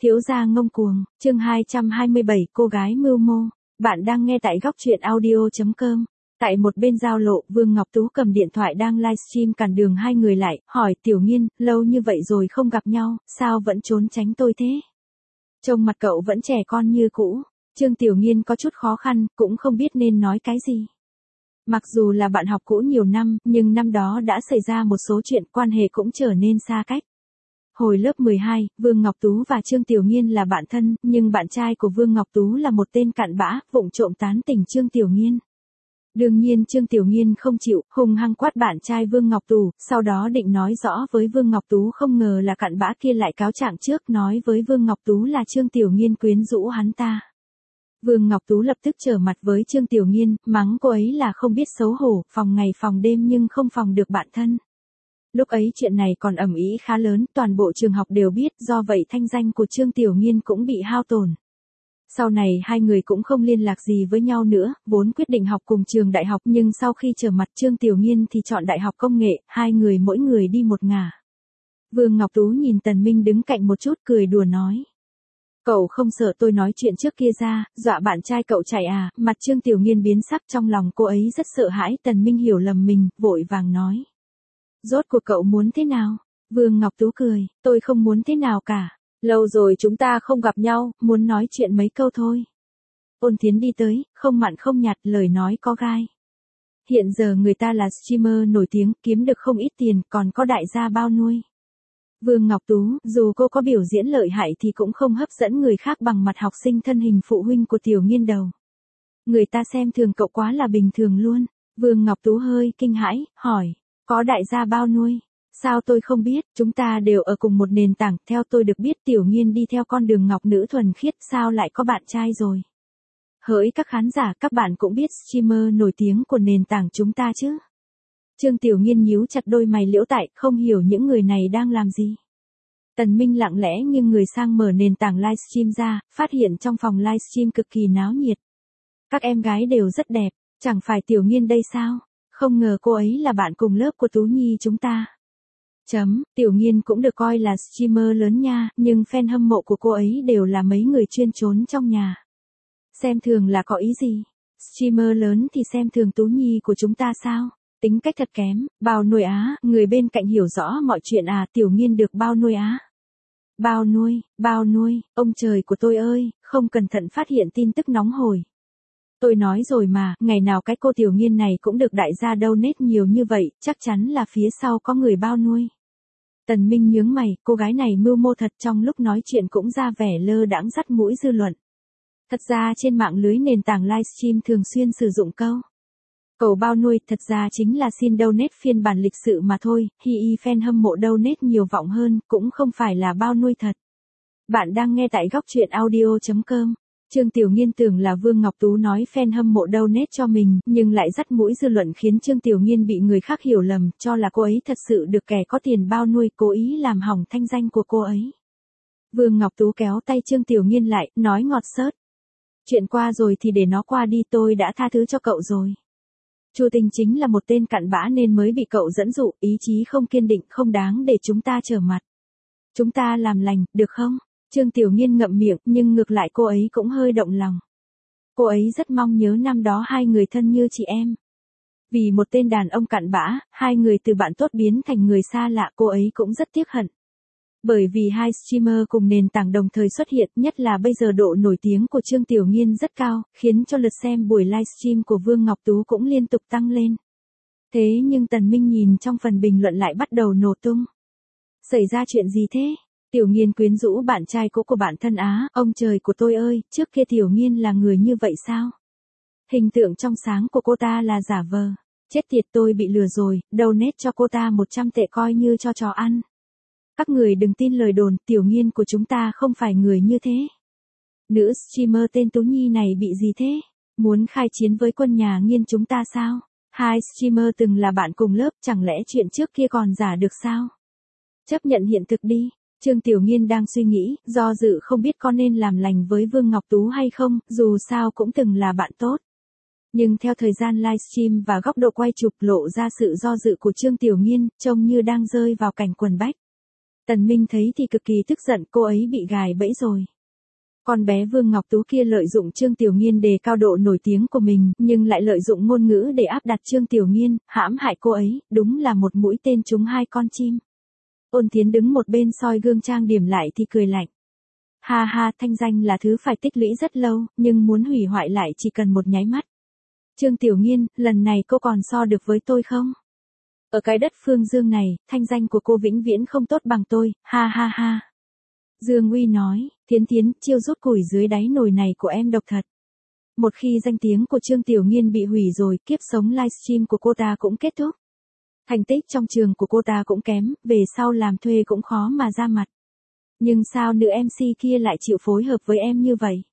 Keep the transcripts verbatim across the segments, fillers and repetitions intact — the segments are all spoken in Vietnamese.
Thiếu gia ngông cuồng, chương hai trăm hai mươi bảy, cô gái mưu mô. Bạn đang nghe tại góc truyện audio chấm com. Tại một bên giao lộ, Vương Ngọc Tú cầm điện thoại đang livestream cản đường hai người lại, hỏi Tiểu Nghiên, lâu như vậy rồi không gặp nhau, sao vẫn trốn tránh tôi thế? Trông mặt cậu vẫn trẻ con như cũ. Trương Tiểu Nghiên có chút khó khăn, cũng không biết nên nói cái gì. Mặc dù là bạn học cũ nhiều năm, nhưng năm đó đã xảy ra một số chuyện, quan hệ cũng trở nên xa cách. Hồi lớp mười hai, Vương Ngọc Tú và Trương Tiểu Nghiên là bạn thân, nhưng bạn trai của Vương Ngọc Tú là một tên cặn bã, vụng trộm tán tỉnh Trương Tiểu Nghiên. Đương nhiên Trương Tiểu Nghiên không chịu, hung hăng quát bạn trai Vương Ngọc Tú, sau đó định nói rõ với Vương Ngọc Tú, không ngờ là cặn bã kia lại cáo trạng trước, nói với Vương Ngọc Tú là Trương Tiểu Nghiên quyến rũ hắn ta. Vương Ngọc Tú lập tức trở mặt với Trương Tiểu Nghiên, mắng cô ấy là không biết xấu hổ, phòng ngày phòng đêm nhưng không phòng được bạn thân. Lúc ấy chuyện này còn ầm ĩ khá lớn, toàn bộ trường học đều biết, do vậy thanh danh của Trương Tiểu Nghiên cũng bị hao tổn. Sau này hai người cũng không liên lạc gì với nhau nữa, vốn quyết định học cùng trường đại học, nhưng sau khi trở mặt Trương Tiểu Nghiên thì chọn đại học công nghệ, hai người mỗi người đi một ngả. Vương Ngọc Tú nhìn Tần Minh đứng cạnh một chút, cười đùa nói. Cậu không sợ tôi nói chuyện trước kia ra, dọa bạn trai cậu chạy à? Mặt Trương Tiểu Nghiên biến sắc, trong lòng cô ấy rất sợ hãi. Tần Minh hiểu lầm mình, vội vàng nói. Rốt cuộc cậu muốn thế nào? Vương Ngọc Tú cười, tôi không muốn thế nào cả. Lâu rồi chúng ta không gặp nhau, muốn nói chuyện mấy câu thôi. Ôn Thiến đi tới, không mặn không nhạt, lời nói có gai. Hiện giờ người ta là streamer nổi tiếng, kiếm được không ít tiền, còn có đại gia bao nuôi. Vương Ngọc Tú, dù cô có biểu diễn lợi hại thì cũng không hấp dẫn người khác bằng mặt học sinh thân hình phụ huynh của Tiểu Nghiên đầu. Người ta xem thường cậu quá là bình thường luôn. Vương Ngọc Tú hơi kinh hãi, hỏi. Có đại gia bao nuôi? Sao tôi không biết, chúng ta đều ở cùng một nền tảng, theo tôi được biết Tiểu Nghiên đi theo con đường ngọc nữ thuần khiết, sao lại có bạn trai rồi? Hỡi các khán giả, các bạn cũng biết streamer nổi tiếng của nền tảng chúng ta chứ? Trương Tiểu Nghiên nhíu chặt đôi mày liễu tại, không hiểu những người này đang làm gì. Tần Minh lặng lẽ nghiêng người sang mở nền tảng livestream ra, phát hiện trong phòng livestream cực kỳ náo nhiệt. Các em gái đều rất đẹp, chẳng phải Tiểu Nghiên đây sao? Không ngờ cô ấy là bạn cùng lớp của Tú Nhi chúng ta. Chấm, Tiểu Nghiên cũng được coi là streamer lớn nha, nhưng fan hâm mộ của cô ấy đều là mấy người chuyên trốn trong nhà. Xem thường là có ý gì? Streamer lớn thì xem thường Tú Nhi của chúng ta sao? Tính cách thật kém, bao nuôi á, người bên cạnh hiểu rõ mọi chuyện à, Tiểu Nghiên được bao nuôi á. Bao nuôi, bao nuôi, ông trời của tôi ơi, không cẩn thận phát hiện tin tức nóng hổi. Tôi nói rồi mà, ngày nào cái cô Tiểu Nghiên này cũng được đại gia donate nhiều như vậy, chắc chắn là phía sau có người bao nuôi. Tần Minh nhướng mày, cô gái này mưu mô thật, trong lúc nói chuyện cũng ra vẻ lơ đãng dắt mũi dư luận. Thật ra trên mạng lưới nền tảng livestream thường xuyên sử dụng câu cầu bao nuôi, thật ra chính là xin donate phiên bản lịch sự mà thôi, hi hi fan hâm mộ donate nhiều vọng hơn, cũng không phải là bao nuôi thật. Bạn đang nghe tại góc truyện audio chấm com. Trương Tiểu Nghiên tưởng là Vương Ngọc Tú nói fan hâm mộ donate cho mình, nhưng lại dắt mũi dư luận khiến Trương Tiểu Nghiên bị người khác hiểu lầm, cho là cô ấy thật sự được kẻ có tiền bao nuôi, cố ý làm hỏng thanh danh của cô ấy. Vương Ngọc Tú kéo tay Trương Tiểu Nghiên lại, nói ngọt xớt. Chuyện qua rồi thì để nó qua đi, tôi đã tha thứ cho cậu rồi. Chu Tinh chính là một tên cặn bã nên mới bị cậu dẫn dụ, ý chí không kiên định, không đáng để chúng ta trở mặt. Chúng ta làm lành, được không? Trương Tiểu Nghiên ngậm miệng, nhưng ngược lại cô ấy cũng hơi động lòng. Cô ấy rất mong nhớ năm đó hai người thân như chị em. Vì một tên đàn ông cặn bã, hai người từ bạn tốt biến thành người xa lạ, cô ấy cũng rất tiếc hận. Bởi vì hai streamer cùng nền tảng đồng thời xuất hiện, nhất là bây giờ độ nổi tiếng của Trương Tiểu Nghiên rất cao, khiến cho lượt xem buổi livestream của Vương Ngọc Tú cũng liên tục tăng lên. Thế nhưng Tần Minh nhìn trong phần bình luận lại bắt đầu nổ tung. Xảy ra chuyện gì thế? Tiểu Nghiên quyến rũ bạn trai cũ của bạn thân á, ông trời của tôi ơi, trước kia Tiểu Nghiên là người như vậy sao? Hình tượng trong sáng của cô ta là giả vờ. Chết tiệt, tôi bị lừa rồi, donate cho cô ta một trăm tệ coi như cho chó ăn. Các người đừng tin lời đồn, Tiểu Nghiên của chúng ta không phải người như thế. Nữ streamer tên Tú Nhi này bị gì thế? Muốn khai chiến với quân nhà Nghiên chúng ta sao? Hai streamer từng là bạn cùng lớp, chẳng lẽ chuyện trước kia còn giả được sao? Chấp nhận hiện thực đi. Trương Tiểu Nghiên đang suy nghĩ, do dự không biết có nên làm lành với Vương Ngọc Tú hay không, dù sao cũng từng là bạn tốt. Nhưng theo thời gian livestream và góc độ quay chụp lộ ra sự do dự của Trương Tiểu Nghiên, trông như đang rơi vào cảnh quần bách. Tần Minh thấy thì cực kỳ tức giận, cô ấy bị gài bẫy rồi. Con bé Vương Ngọc Tú kia lợi dụng Trương Tiểu Nghiên đề cao độ nổi tiếng của mình, nhưng lại lợi dụng ngôn ngữ để áp đặt Trương Tiểu Nghiên, hãm hại cô ấy, đúng là một mũi tên trúng hai con chim. Ôn Thiến đứng một bên soi gương trang điểm lại thì cười lạnh. Ha ha, thanh danh là thứ phải tích lũy rất lâu, nhưng muốn hủy hoại lại chỉ cần một nháy mắt. Trương Tiểu Nghiên, lần này cô còn so được với tôi không? Ở cái đất phương Dương này, thanh danh của cô vĩnh viễn không tốt bằng tôi, ha ha ha. Dương Uy nói, Thiến Thiến, chiêu rút củi dưới đáy nồi này của em độc thật. Một khi danh tiếng của Trương Tiểu Nghiên bị hủy rồi, kiếp sống livestream của cô ta cũng kết thúc. Thành tích trong trường của cô ta cũng kém, về sau làm thuê cũng khó mà ra mặt. Nhưng sao nữ em xê kia lại chịu phối hợp với em như vậy?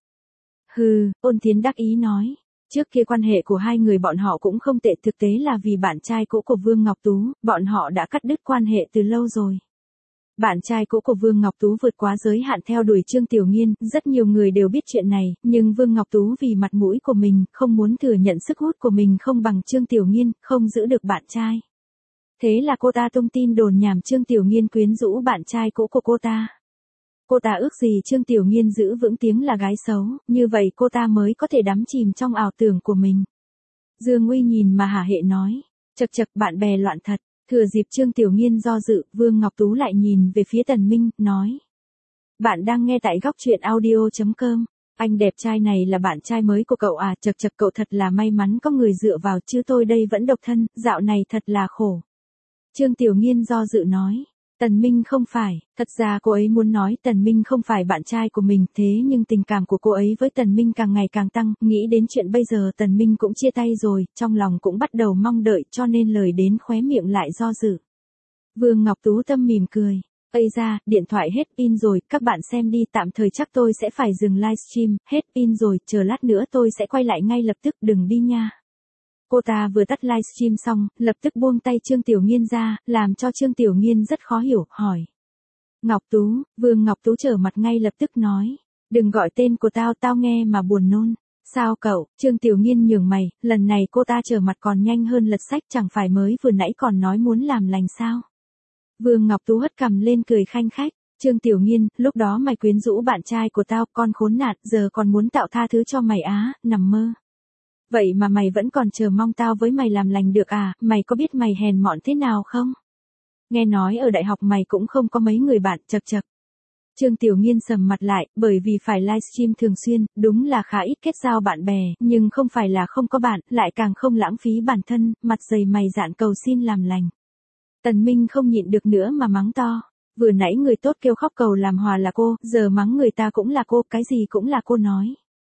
Hừ, Ôn Thiến đắc ý nói. Trước kia quan hệ của hai người bọn họ cũng không tệ, thực tế là vì bạn trai cũ của Vương Ngọc Tú, bọn họ đã cắt đứt quan hệ từ lâu rồi. Bạn trai cũ của Vương Ngọc Tú vượt quá giới hạn theo đuổi Trương Tiểu Nghiên, rất nhiều người đều biết chuyện này, nhưng Vương Ngọc Tú vì mặt mũi của mình, không muốn thừa nhận sức hút của mình không bằng Trương Tiểu Nghiên, không giữ được bạn trai. Thế là cô ta tung tin đồn nhảm Trương Tiểu Nghiên quyến rũ bạn trai cũ của cô ta. Cô ta ước gì Trương Tiểu Nghiên giữ vững tiếng là gái xấu, như vậy cô ta mới có thể đắm chìm trong ảo tưởng của mình. Dương Uy nhìn mà hả hệ nói, chật chật bạn bè loạn thật. Thừa dịp Trương Tiểu Nghiên do dự, Vương Ngọc Tú lại nhìn về phía Tần Minh, nói. Bạn đang nghe tại góc truyện audio chấm com. Anh đẹp trai này là bạn trai mới của cậu à, chật chật cậu thật là may mắn có người dựa vào chứ tôi đây vẫn độc thân, dạo này thật là khổ. Trương Tiểu Nghiên do dự nói. Tần Minh không phải, thật ra cô ấy muốn nói Tần Minh không phải bạn trai của mình, thế nhưng tình cảm của cô ấy với Tần Minh càng ngày càng tăng, nghĩ đến chuyện bây giờ Tần Minh cũng chia tay rồi, trong lòng cũng bắt đầu mong đợi cho nên lời đến khóe miệng lại do dự. Vương Ngọc Tú Tâm mỉm cười, Ây ra, điện thoại hết pin rồi, các bạn xem đi, tạm thời chắc tôi sẽ phải dừng livestream, hết pin rồi, chờ lát nữa tôi sẽ quay lại ngay lập tức, đừng đi nha. Cô ta vừa tắt livestream xong, lập tức buông tay Trương Tiểu Nghiên ra, làm cho Trương Tiểu Nghiên rất khó hiểu, hỏi. Ngọc Tú, Vương Ngọc Tú trở mặt ngay lập tức nói. Đừng gọi tên của tao, tao nghe mà buồn nôn. Sao cậu, Trương Tiểu Nghiên nhường mày, lần này cô ta trở mặt còn nhanh hơn lật sách, chẳng phải mới vừa nãy còn nói muốn làm lành sao. Vương Ngọc Tú hất cằm lên cười khanh khách. Trương Tiểu Nghiên, lúc đó mày quyến rũ bạn trai của tao, con khốn nạn, giờ còn muốn tạo tha thứ cho mày á, nằm mơ. Vậy mà mày vẫn còn chờ mong tao với mày làm lành được à, mày có biết mày hèn mọn thế nào không? Nghe nói ở đại học mày cũng không có mấy người bạn, chật chật. Trương Tiểu Nghiên sầm mặt lại, bởi vì phải livestream thường xuyên, đúng là khá ít kết giao bạn bè, nhưng không phải là không có bạn, lại càng không lãng phí bản thân, mặt dày mày dạn cầu xin làm lành. Tần Minh không nhịn được nữa mà mắng to. Vừa nãy người tốt kêu khóc cầu làm hòa là cô, giờ mắng người ta cũng là cô, cái gì cũng là cô nói.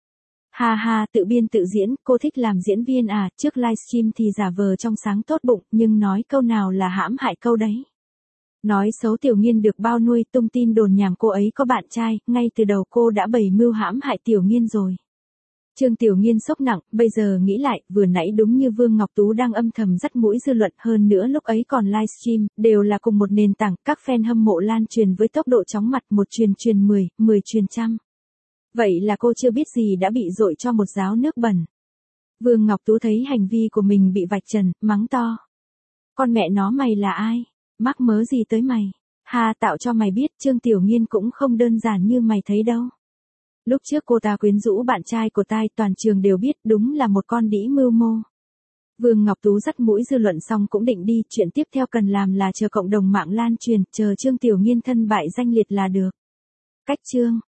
Ha ha, tự biên tự diễn, cô thích làm diễn viên à, trước livestream thì giả vờ trong sáng tốt bụng, nhưng nói câu nào là hãm hại câu đấy. Nói xấu Tiểu Nghiên được bao nuôi, tung tin đồn nhảm cô ấy có bạn trai, ngay từ đầu cô đã bày mưu hãm hại Tiểu Nghiên rồi. Trương Tiểu Nghiên sốc nặng, bây giờ nghĩ lại, vừa nãy đúng như Vương Ngọc Tú đang âm thầm dắt mũi dư luận, hơn nữa lúc ấy còn livestream, đều là cùng một nền tảng, các fan hâm mộ lan truyền với tốc độ chóng mặt, một truyền truyền mười, mười truyền trăm. Vậy là cô chưa biết gì đã bị dội cho một gáo nước bẩn. Vương Ngọc Tú thấy hành vi của mình bị vạch trần, mắng to. Con mẹ nó mày là ai? Mắc mớ gì tới mày? Ha, tạo cho mày biết Trương Tiểu Nghiên cũng không đơn giản như mày thấy đâu. Lúc trước cô ta quyến rũ bạn trai của tai, toàn trường đều biết, đúng là một con đĩ mưu mô. Vương Ngọc Tú dắt mũi dư luận xong cũng định đi, chuyện tiếp theo cần làm là chờ cộng đồng mạng lan truyền, chờ Trương Tiểu Nghiên thân bại danh liệt là được. Cách chương